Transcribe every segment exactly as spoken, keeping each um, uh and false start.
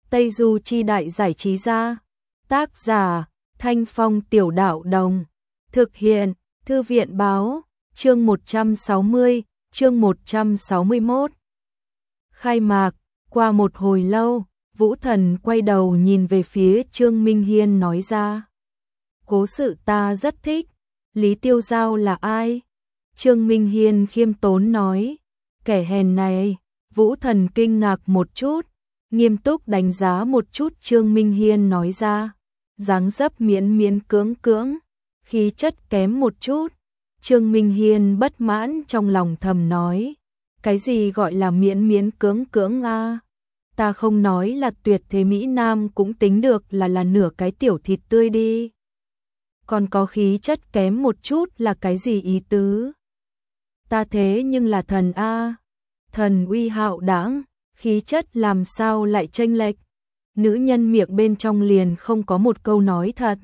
Tây Du Chi Đại Giải Trí Gia. Tác giả Thanh Phong Tiểu Đạo Đồng. Thực hiện Thư viện Báo. Chương một trăm sáu mươi, chương một trăm sáu mươi mốt. Khai mạc. Qua một hồi lâu, Vũ Thần quay đầu nhìn về phía Trương Minh Hiên nói ra. Cố sự ta rất thích. Lý Tiêu Giao là ai? Trương Minh Hiên khiêm tốn nói. Kẻ hèn này. Vũ Thần kinh ngạc một chút, nghiêm túc đánh giá một chút Trương Minh Hiên nói ra. Dáng dấp miễn miễn cưỡng cưỡng, khí chất kém một chút. Trương Minh Hiên bất mãn trong lòng thầm nói. Cái gì gọi là miễn miễn cưỡng cưỡng a? Ta không nói là tuyệt thế Mỹ Nam cũng tính được là là nửa cái tiểu thịt tươi đi. Còn có khí chất kém một chút là cái gì ý tứ? Ta thế nhưng là thần a. Thần uy hạo đãng, khí chất làm sao lại chênh lệch? Nữ nhân miệng bên trong liền không có một câu nói thật.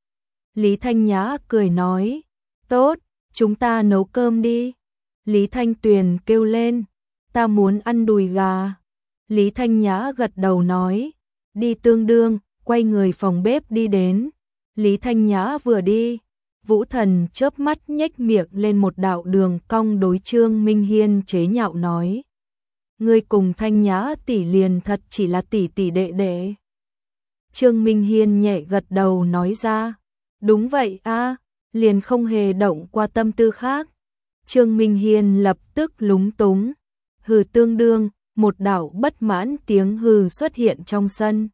Lý Thanh Nhã cười nói. Tốt, chúng ta nấu cơm đi. Lý Thanh Tuyền kêu lên. Ta muốn ăn đùi gà. Lý Thanh Nhã gật đầu nói. Đi tương đương, quay người phòng bếp đi đến. Lý Thanh Nhã vừa đi, Vũ Thần chớp mắt nhếch miệng lên một đạo đường cong đối Trương Minh Hiên chế nhạo nói. Ngươi cùng Thanh Nhã tỷ liền thật chỉ là tỷ tỷ đệ đệ. Trương Minh Hiên nhẹ gật đầu nói ra. Đúng vậy a, liền không hề động qua tâm tư khác. Trương Minh Hiên lập tức lúng túng. Hừ tương đương, một đạo bất mãn tiếng hừ xuất hiện trong sân.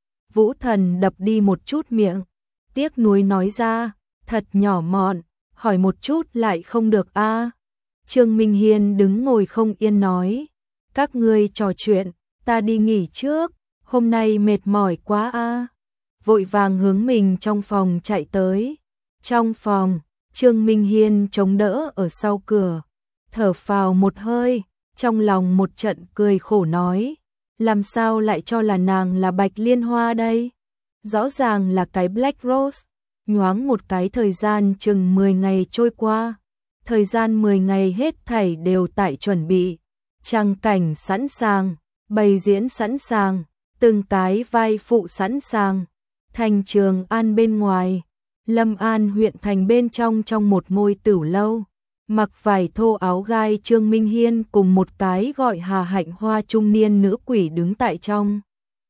Vũ Thần đập đi một chút miệng, tiếc nuối nói ra. Thật nhỏ mọn, hỏi một chút lại không được a. Trương Minh Hiên đứng ngồi không yên nói. Các ngươi trò chuyện, ta đi nghỉ trước, hôm nay mệt mỏi quá a. Vội vàng hướng mình trong phòng chạy tới. Trong phòng, Trương Minh Hiên chống đỡ ở sau cửa, thở phào một hơi, trong lòng một trận cười khổ nói. Làm sao lại cho là nàng là Bạch Liên Hoa đây? Rõ ràng là cái Black Rose. Nhoáng một cái thời gian chừng mười ngày trôi qua. Thời gian mười ngày hết thảy đều tại chuẩn bị. Trang cảnh sẵn sàng, bày diễn sẵn sàng, từng cái vai phụ sẵn sàng. Thành Trường An bên ngoài, Lâm An huyện thành bên trong trong một ngôi tửu lâu. Mặc vải thô áo gai Trương Minh Hiên cùng một cái gọi Hà Hạnh Hoa trung niên nữ quỷ đứng tại trong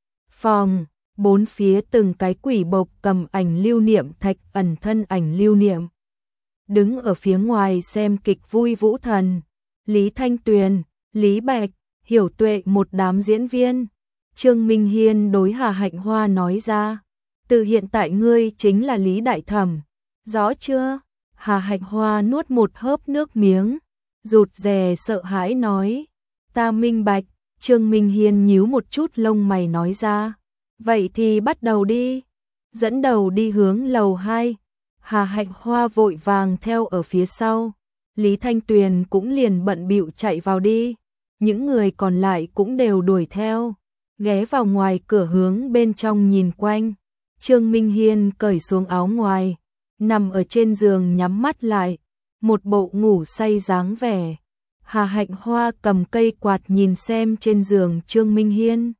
phòng. Bốn phía từng cái quỷ bộc cầm ảnh lưu niệm thạch ẩn thân ảnh lưu niệm. Đứng ở phía ngoài xem kịch vui Vũ Thần, Lý Thanh Tuyền, Lý Bạch, Hiểu Tuệ một đám diễn viên. Trương Minh Hiên đối Hà Hạnh Hoa nói ra. Từ hiện tại ngươi chính là Lý Đại Thẩm. Rõ chưa? Hà Hạnh Hoa nuốt một hớp nước miếng, rụt rè sợ hãi nói. Ta minh bạch. Trương Minh Hiên nhíu một chút lông mày nói ra. Vậy thì bắt đầu đi. Dẫn đầu đi hướng lầu hai. Hà Hạnh Hoa vội vàng theo ở phía sau. Lý Thanh Tuyền cũng liền bận bịu chạy vào đi. Những người còn lại cũng đều đuổi theo. Ghé vào ngoài cửa hướng bên trong nhìn quanh. Trương Minh Hiên cởi xuống áo ngoài, nằm ở trên giường nhắm mắt lại. Một bộ ngủ say dáng vẻ. Hà Hạnh Hoa cầm cây quạt nhìn xem trên giường Trương Minh Hiên.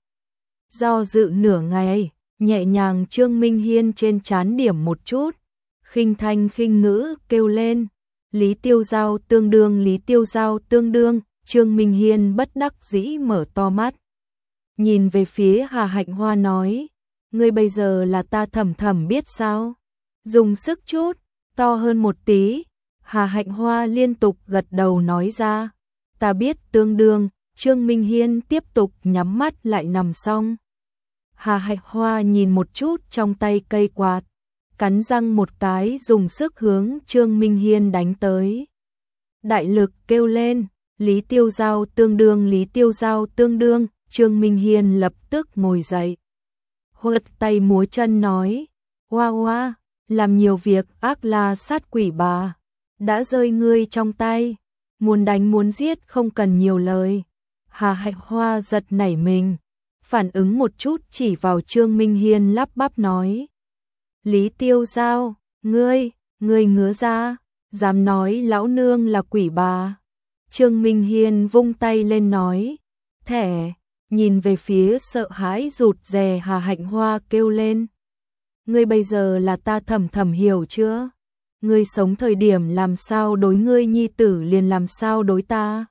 Do dự nửa ngày, nhẹ nhàng Trương Minh Hiên trên trán điểm một chút, khinh thanh khinh ngữ kêu lên. Lý Tiêu Giao tương đương, Lý Tiêu Giao tương đương. Trương Minh Hiên bất đắc dĩ mở to mắt, nhìn về phía Hà Hạnh Hoa nói. Ngươi bây giờ là ta thầm thầm biết sao? Dùng sức chút, to hơn một tí. Hà Hạnh Hoa liên tục gật đầu nói ra. Ta biết tương đương. Trương Minh Hiên tiếp tục nhắm mắt lại nằm xong. Hà Hạnh Hoa nhìn một chút trong tay cây quạt, cắn răng một cái dùng sức hướng Trương Minh Hiên đánh tới. Đại lực kêu lên. Lý Tiêu Giao tương đương, Lý Tiêu Giao tương đương. Trương Minh Hiên lập tức ngồi dậy, huật tay múa chân nói. Hoa hoa, làm nhiều việc ác la sát quỷ bà, đã rơi ngươi trong tay, muốn đánh muốn giết không cần nhiều lời. Hà Hạnh Hoa giật nảy mình, phản ứng một chút chỉ vào Trương Minh Hiên lắp bắp nói. Lý Tiêu Giao, ngươi, ngươi ngứa ra, dám nói lão nương là quỷ bà. Trương Minh Hiên vung tay lên nói. Thẻ, nhìn về phía sợ hãi rụt rè Hà Hạnh Hoa kêu lên. Ngươi bây giờ là ta thầm thầm hiểu chưa? Ngươi sống thời điểm làm sao đối ngươi nhi tử liền làm sao đối ta.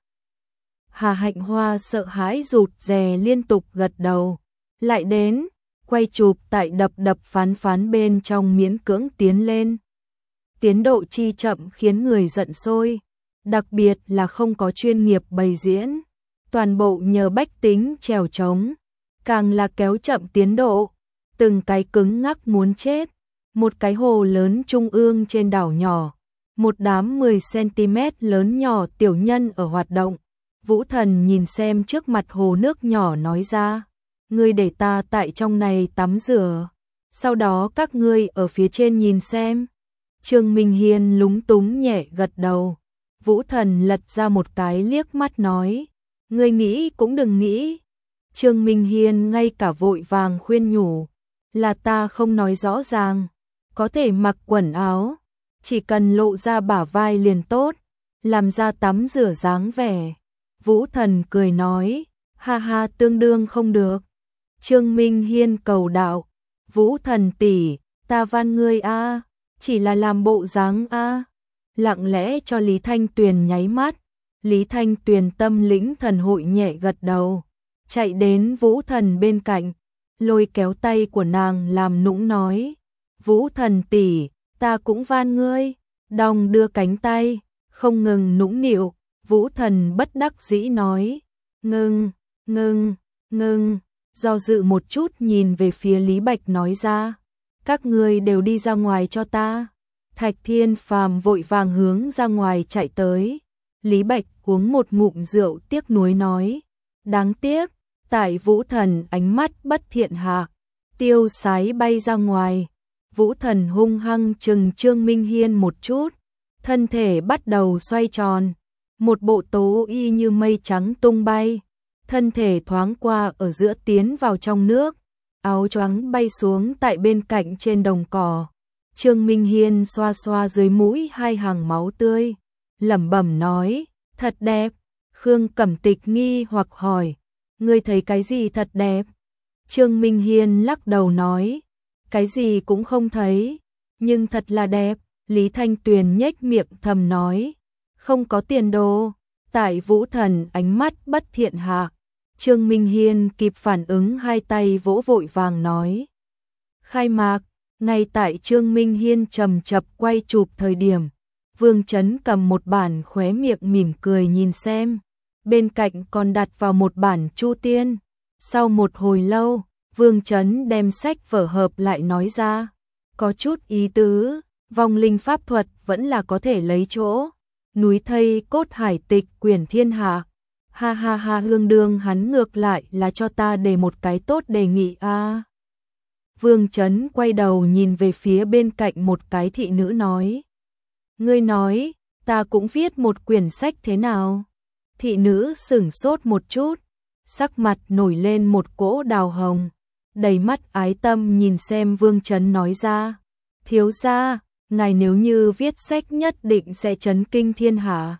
Hà Hạnh Hoa sợ hãi rụt rè liên tục gật đầu. Lại đến, quay chụp tại đập đập phán phán bên trong miễn cưỡng tiến lên. Tiến độ chi chậm khiến người giận sôi, đặc biệt là không có chuyên nghiệp bày diễn. Toàn bộ nhờ bách tính trèo trống, càng là kéo chậm tiến độ. Từng cái cứng ngắc muốn chết. Một cái hồ lớn trung ương trên đảo nhỏ, một đám mười xăng-ti-mét lớn nhỏ tiểu nhân ở hoạt động. Vũ Thần nhìn xem trước mặt hồ nước nhỏ nói ra, ngươi để ta tại trong này tắm rửa, sau đó các ngươi ở phía trên nhìn xem. Trương Minh Hiên lúng túng nhẹ gật đầu. Vũ Thần lật ra một cái liếc mắt nói, ngươi nghĩ cũng đừng nghĩ. Trương Minh Hiên ngay cả vội vàng khuyên nhủ, là ta không nói rõ ràng, có thể mặc quần áo, chỉ cần lộ ra bả vai liền tốt, làm ra tắm rửa dáng vẻ. Vũ Thần cười nói, ha ha, tương đương không được. Trương Minh Hiên cầu đạo, Vũ Thần tỷ, ta van ngươi a, chỉ là làm bộ dáng a. Lặng lẽ cho Lý Thanh Tuyền nháy mắt. Lý Thanh Tuyền tâm lĩnh thần hội nhẹ gật đầu, chạy đến Vũ Thần bên cạnh, lôi kéo tay của nàng làm nũng nói, Vũ Thần tỷ, ta cũng van ngươi. Đong đưa cánh tay, không ngừng nũng nịu. Vũ Thần bất đắc dĩ nói, ngưng, ngưng, ngưng. Do dự một chút nhìn về phía Lý Bạch nói ra, các ngươi đều đi ra ngoài cho ta. Thạch Thiên Phàm vội vàng hướng ra ngoài chạy tới. Lý Bạch uống một ngụm rượu tiếc nuối nói, đáng tiếc. Tại Vũ Thần ánh mắt bất thiện hạ, tiêu sái bay ra ngoài. Vũ Thần hung hăng chừng Trương Minh Hiên một chút, thân thể bắt đầu xoay tròn, một bộ tố y như mây trắng tung bay, thân thể thoáng qua ở giữa tiến vào trong nước, áo choàng bay xuống tại bên cạnh trên đồng cỏ. Trương Minh Hiên xoa xoa dưới mũi hai hàng máu tươi, lẩm bẩm nói, thật đẹp. Khương Cẩm Tịch nghi hoặc hỏi, ngươi thấy cái gì thật đẹp? Trương Minh Hiên lắc đầu nói, cái gì cũng không thấy, nhưng thật là đẹp. Lý Thanh Tuyền nhếch miệng thầm nói, không có tiền đồ. Tại Vũ Thần ánh mắt bất thiện hạ, Trương Minh Hiên kịp phản ứng, hai tay vỗ vội vàng nói, khai mạc. Ngay tại Trương Minh Hiên trầm chập quay chụp thời điểm, Vương Chấn cầm một bản, khóe miệng mỉm cười nhìn xem, bên cạnh còn đặt vào một bản Chu Tiên. Sau một hồi lâu, Vương Chấn đem sách vở hợp lại nói ra, có chút ý tứ, vong linh pháp thuật vẫn là có thể lấy chỗ. Núi thây cốt hải tịch quyển thiên hạ. Ha ha ha, hương đương hắn ngược lại là cho ta đề một cái tốt đề nghị a. À. Vương Chấn quay đầu nhìn về phía bên cạnh một cái thị nữ nói, ngươi nói, ta cũng viết một quyển sách thế nào? Thị nữ sửng sốt một chút, sắc mặt nổi lên một cỗ đào hồng, đầy mắt ái tâm nhìn xem Vương Chấn nói ra, thiếu gia, ngài nếu như viết sách nhất định sẽ chấn kinh thiên hạ.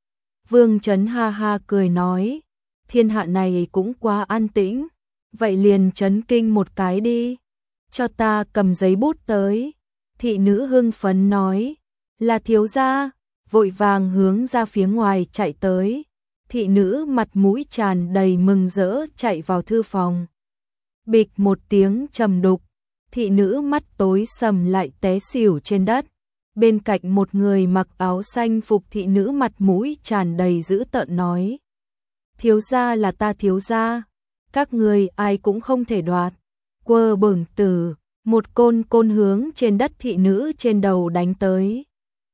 Vương Chấn ha ha cười nói, thiên hạ này cũng quá an tĩnh, vậy liền chấn kinh một cái đi, cho ta cầm giấy bút tới. Thị nữ hưng phấn nói, là thiếu gia, vội vàng hướng ra phía ngoài chạy tới. Thị nữ mặt mũi tràn đầy mừng rỡ chạy vào thư phòng. Bịch một tiếng trầm đục, thị nữ mắt tối sầm lại té xỉu trên đất. Bên cạnh một người mặc áo xanh phục thị nữ mặt mũi tràn đầy dữ tợn nói, thiếu gia là ta thiếu gia, các người ai cũng không thể đoạt. Quơ bửng tử, một côn côn hướng trên đất thị nữ trên đầu đánh tới.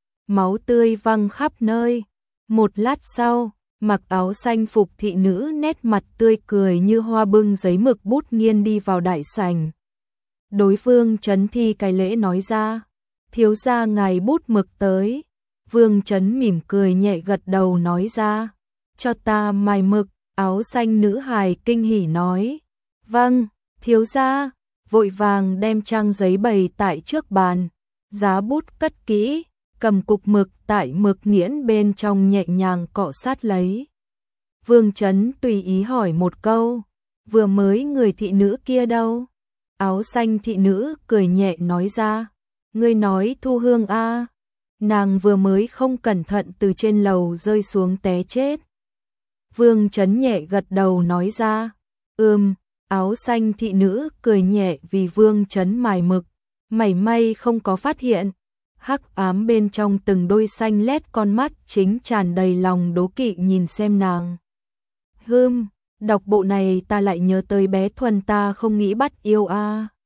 Máu tươi văng khắp nơi. Một lát sau, mặc áo xanh phục thị nữ nét mặt tươi cười như hoa, bưng giấy mực bút nghiên đi vào đại sảnh. Đối phương Chấn thi cái lễ nói ra, thiếu gia ngài bút mực tới. Vương Chấn mỉm cười nhẹ gật đầu nói ra, cho ta mài mực. Áo xanh nữ hài kinh hỉ nói, vâng, thiếu gia. Vội vàng đem trang giấy bày tại trước bàn, giá bút cất kỹ, cầm cục mực tại mực nghiễn bên trong nhẹ nhàng cọ sát lấy. Vương Chấn tùy ý hỏi một câu, vừa mới người thị nữ kia đâu? Áo xanh thị nữ cười nhẹ nói ra, ngươi nói Thu Hương a, nàng vừa mới không cẩn thận từ trên lầu rơi xuống té chết. Vương Chấn nhẹ gật đầu nói ra, ừm, áo xanh thị nữ cười nhẹ vì Vương Chấn mài mực, mảy may không có phát hiện. Hắc ám bên trong từng đôi xanh lét con mắt chính tràn đầy lòng đố kỵ nhìn xem nàng. Hừm, đọc bộ này ta lại nhớ tới bé Thuần ta không nghĩ bắt yêu a.